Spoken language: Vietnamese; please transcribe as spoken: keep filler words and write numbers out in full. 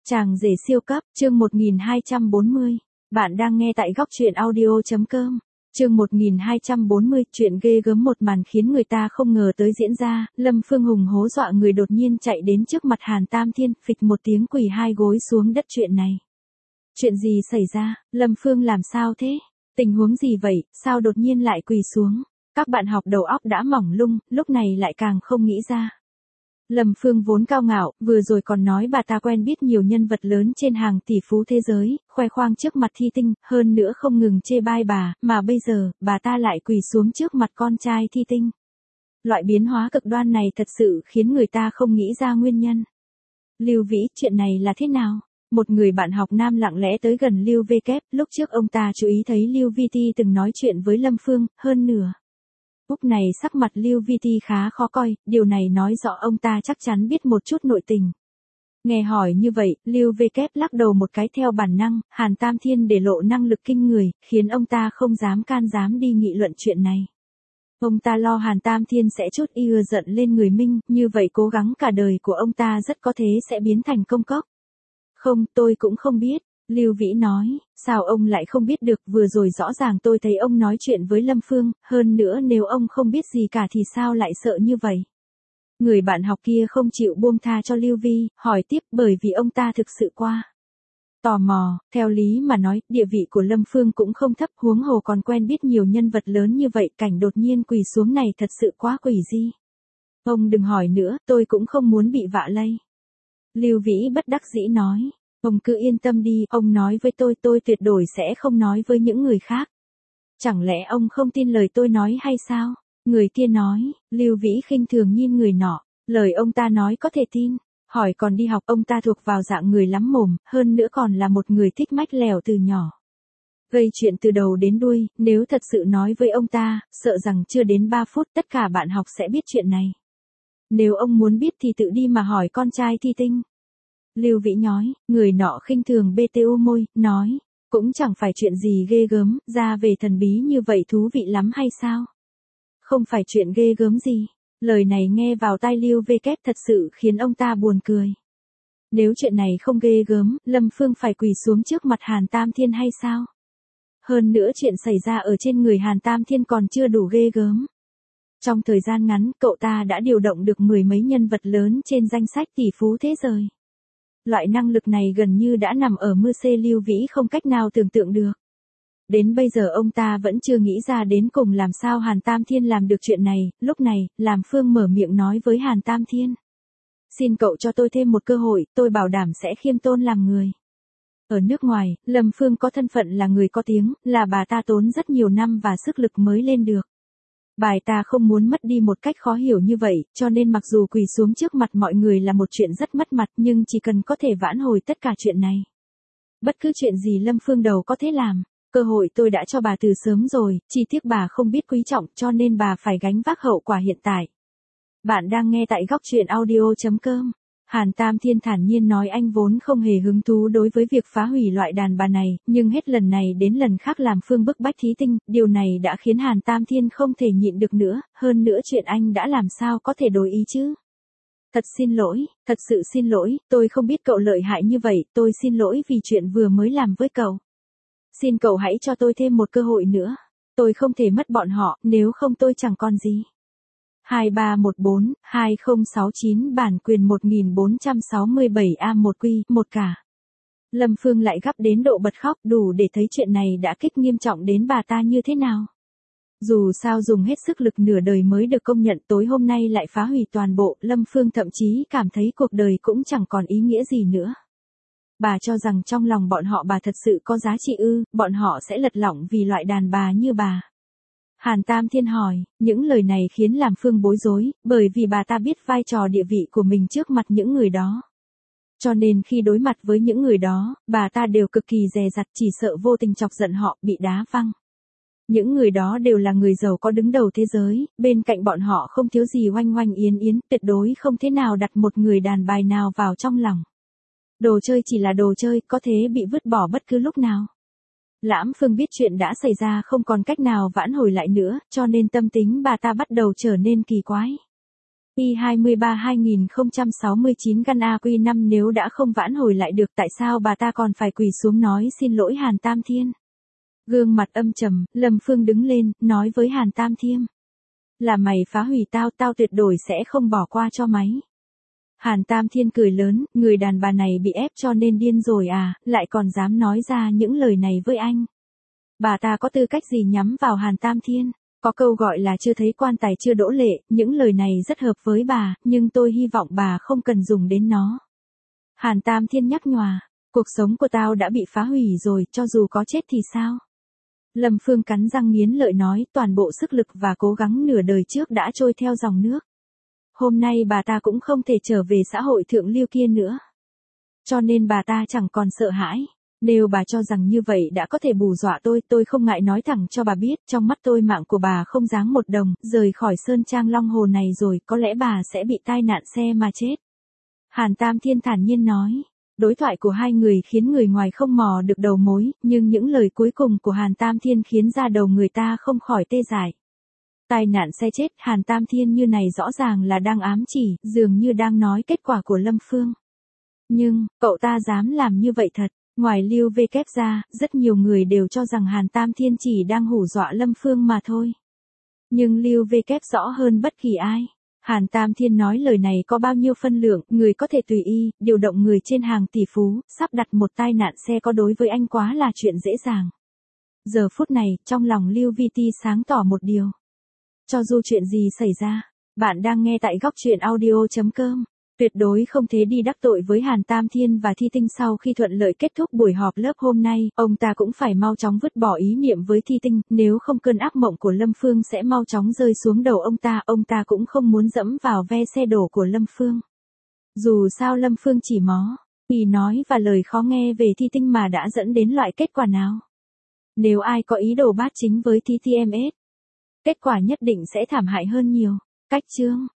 Chàng rể siêu cấp, chương một nghìn hai trăm bốn mươi. Bạn đang nghe tại góc truyện audio.com. Chương một nghìn hai trăm bốn mươi, chuyện ghê gớm một màn khiến người ta không ngờ tới diễn ra, Lâm Phương hùng hố dọa người đột nhiên chạy đến trước mặt Hàn Tam Thiên, phịch một tiếng quỳ hai gối xuống đất. Chuyện này. Chuyện gì xảy ra, Lâm Phương làm sao thế? Tình huống gì vậy, sao đột nhiên lại quỳ xuống? Các bạn học đầu óc đã mỏng lung, lúc này lại càng không nghĩ ra. Lâm Phương vốn cao ngạo, vừa rồi còn nói bà ta quen biết nhiều nhân vật lớn trên hàng tỷ phú thế giới, khoe khoang trước mặt Thi Tinh, hơn nữa không ngừng chê bai bà, mà bây giờ, bà ta lại quỳ xuống trước mặt con trai Thi Tinh. Loại biến hóa cực đoan này thật sự khiến người ta không nghĩ ra nguyên nhân. Lưu Vĩ, chuyện này là thế nào? Một người bạn học nam lặng lẽ tới gần Lưu V Kép, lúc trước ông ta chú ý thấy Lưu Vi Ti từng nói chuyện với Lâm Phương, hơn nữa. Lúc này sắc mặt Lưu Vi Ti khá khó coi, điều này nói rõ ông ta chắc chắn biết một chút nội tình. Nghe hỏi như vậy, Lưu V Kép lắc đầu một cái theo bản năng, Hàn Tam Thiên để lộ năng lực kinh người, khiến ông ta không dám can dám đi nghị luận chuyện này. Ông ta lo Hàn Tam Thiên sẽ chút ưa giận lên người Minh, như vậy cố gắng cả đời của ông ta rất có thể sẽ biến thành công cốc. Không, tôi cũng không biết. Lưu Vĩ nói, sao ông lại không biết được, vừa rồi rõ ràng tôi thấy ông nói chuyện với Lâm Phương, hơn nữa nếu ông không biết gì cả thì sao lại sợ như vậy. Người bạn học kia không chịu buông tha cho Lưu Vi, hỏi tiếp bởi vì ông ta thực sự qua. Tò mò, theo lý mà nói, địa vị của Lâm Phương cũng không thấp, huống hồ còn quen biết nhiều nhân vật lớn như vậy, cảnh đột nhiên quỳ xuống này thật sự quá quỷ dị. Ông đừng hỏi nữa, tôi cũng không muốn bị vạ lây. Lưu Vĩ bất đắc dĩ nói. Ông cứ yên tâm đi, ông nói với tôi, tôi tuyệt đối sẽ không nói với những người khác. Chẳng lẽ ông không tin lời tôi nói hay sao? Người kia nói, Lưu Vĩ khinh thường nhìn người nọ, lời ông ta nói có thể tin, hỏi còn đi học, ông ta thuộc vào dạng người lắm mồm, hơn nữa còn là một người thích mách lèo từ nhỏ. Gây chuyện từ đầu đến đuôi, nếu thật sự nói với ông ta, sợ rằng chưa đến ba phút tất cả bạn học sẽ biết chuyện này. Nếu ông muốn biết thì tự đi mà hỏi con trai Thi Tinh. Lưu Vĩ nhói, người nọ khinh thường bê tê u môi, nói, cũng chẳng phải chuyện gì ghê gớm, ra về thần bí như vậy thú vị lắm hay sao? Không phải chuyện ghê gớm gì. Lời này nghe vào tai Lưu V Kép thật sự khiến ông ta buồn cười. Nếu chuyện này không ghê gớm, Lâm Phương phải quỳ xuống trước mặt Hàn Tam Thiên hay sao? Hơn nữa chuyện xảy ra ở trên người Hàn Tam Thiên còn chưa đủ ghê gớm. Trong thời gian ngắn, cậu ta đã điều động được mười mấy nhân vật lớn trên danh sách tỷ phú thế giới. Loại năng lực này gần như đã nằm ở mưa xê Lưu Vĩ không cách nào tưởng tượng được. Đến bây giờ ông ta vẫn chưa nghĩ ra đến cùng làm sao Hàn Tam Thiên làm được chuyện này, lúc này, Làm Phương mở miệng nói với Hàn Tam Thiên. Xin cậu cho tôi thêm một cơ hội, tôi bảo đảm sẽ khiêm tôn làm người. Ở nước ngoài, Lâm Phương có thân phận là người có tiếng, là bà ta tốn rất nhiều năm và sức lực mới lên được. Bài ta không muốn mất đi một cách khó hiểu như vậy, cho nên mặc dù quỳ xuống trước mặt mọi người là một chuyện rất mất mặt nhưng chỉ cần có thể vãn hồi tất cả chuyện này. Bất cứ chuyện gì Lâm Phương đầu có thể làm, cơ hội tôi đã cho bà từ sớm rồi, chỉ tiếc bà không biết quý trọng cho nên bà phải gánh vác hậu quả hiện tại. Bạn đang nghe tại góc truyện audio.com. Hàn Tam Thiên thản nhiên nói anh vốn không hề hứng thú đối với việc phá hủy loại đàn bà này, nhưng hết lần này đến lần khác Làm Phương bức bách Thi Tinh, điều này đã khiến Hàn Tam Thiên không thể nhịn được nữa, hơn nữa chuyện anh đã làm sao có thể đổi ý chứ. Thật xin lỗi, thật sự xin lỗi, tôi không biết cậu lợi hại như vậy, tôi xin lỗi vì chuyện vừa mới làm với cậu. Xin cậu hãy cho tôi thêm một cơ hội nữa, tôi không thể mất bọn họ, nếu không tôi chẳng còn gì. hai ba một bốn hai không sáu chín bản quyền một nghìn bốn trăm sáu mươi bảy A một Q một cả. Lâm Phương lại gấp đến độ bật khóc, đủ để thấy chuyện này đã kích nghiêm trọng đến bà ta như thế nào. Dù sao dùng hết sức lực nửa đời mới được công nhận, tối hôm nay lại phá hủy toàn bộ, Lâm Phương thậm chí cảm thấy cuộc đời cũng chẳng còn ý nghĩa gì nữa. Bà cho rằng trong lòng bọn họ bà thật sự có giá trị ư, bọn họ sẽ lật lọng vì loại đàn bà như bà. Hàn Tam Thiên hỏi, những lời này khiến Làm Phương bối rối, bởi vì bà ta biết vai trò địa vị của mình trước mặt những người đó. Cho nên khi đối mặt với những người đó, bà ta đều cực kỳ dè dặt, chỉ sợ vô tình chọc giận họ, bị đá văng. Những người đó đều là người giàu có đứng đầu thế giới, bên cạnh bọn họ không thiếu gì oanh oanh yến yến, tuyệt đối không thế nào đặt một người đàn bà nào vào trong lòng. Đồ chơi chỉ là đồ chơi, có thể bị vứt bỏ bất cứ lúc nào. Lãm Phương biết chuyện đã xảy ra không còn cách nào vãn hồi lại nữa, cho nên tâm tính bà ta bắt đầu trở nên kỳ quái. i hai ba hai không sáu chín gan a quy năm nếu đã không vãn hồi lại được tại sao bà ta còn phải quỳ xuống nói xin lỗi Hàn Tam Thiên. Gương mặt âm trầm, Lâm Phương đứng lên, nói với Hàn Tam Thiên. Là mày phá hủy tao, tao tuyệt đối sẽ không bỏ qua cho mày. Hàn Tam Thiên cười lớn, người đàn bà này bị ép cho nên điên rồi à, lại còn dám nói ra những lời này với anh. Bà ta có tư cách gì nhắm vào Hàn Tam Thiên? Có câu gọi là chưa thấy quan tài chưa đỗ lệ, những lời này rất hợp với bà, nhưng tôi hy vọng bà không cần dùng đến nó. Hàn Tam Thiên nhắc nhòa, cuộc sống của tao đã bị phá hủy rồi, cho dù có chết thì sao? Lâm Phương cắn răng nghiến lợi nói, toàn bộ sức lực và cố gắng nửa đời trước đã trôi theo dòng nước. Hôm nay bà ta cũng không thể trở về xã hội thượng lưu kia nữa. Cho nên bà ta chẳng còn sợ hãi. Nếu bà cho rằng như vậy đã có thể bù dọa tôi, tôi không ngại nói thẳng cho bà biết, trong mắt tôi mạng của bà không đáng một đồng, rời khỏi Sơn Trang Long Hồ này rồi, có lẽ bà sẽ bị tai nạn xe mà chết. Hàn Tam Thiên thản nhiên nói. Đối thoại của hai người khiến người ngoài không mò được đầu mối, nhưng những lời cuối cùng của Hàn Tam Thiên khiến da đầu người ta không khỏi tê dại. Tai nạn xe chết, Hàn Tam Thiên như này rõ ràng là đang ám chỉ, dường như đang nói kết quả của Lâm Phương. Nhưng, cậu ta dám làm như vậy thật. Ngoài Lưu V kép ra, rất nhiều người đều cho rằng Hàn Tam Thiên chỉ đang hù dọa Lâm Phương mà thôi. Nhưng Lưu V kép rõ hơn bất kỳ ai. Hàn Tam Thiên nói lời này có bao nhiêu phân lượng, người có thể tùy ý, điều động người trên hàng tỷ phú, sắp đặt một tai nạn xe có đối với anh quá là chuyện dễ dàng. Giờ phút này, trong lòng Lưu Vi Ti sáng tỏ một điều. Cho dù chuyện gì xảy ra, bạn đang nghe tại góc truyện audio chấm com. Tuyệt đối không thể đi đắc tội với Hàn Tam Thiên và Thi Tinh. Sau khi thuận lợi kết thúc buổi họp lớp hôm nay, ông ta cũng phải mau chóng vứt bỏ ý niệm với Thi Tinh, nếu không cơn ác mộng của Lâm Phương sẽ mau chóng rơi xuống đầu ông ta, ông ta cũng không muốn dẫm vào ve xe đổ của Lâm Phương. Dù sao Lâm Phương chỉ mó, thì nói và lời khó nghe về Thi Tinh mà đã dẫn đến loại kết quả nào. Nếu ai có ý đồ bát chính với tê tê em ét, kết quả nhất định sẽ thảm hại hơn nhiều. Cách chương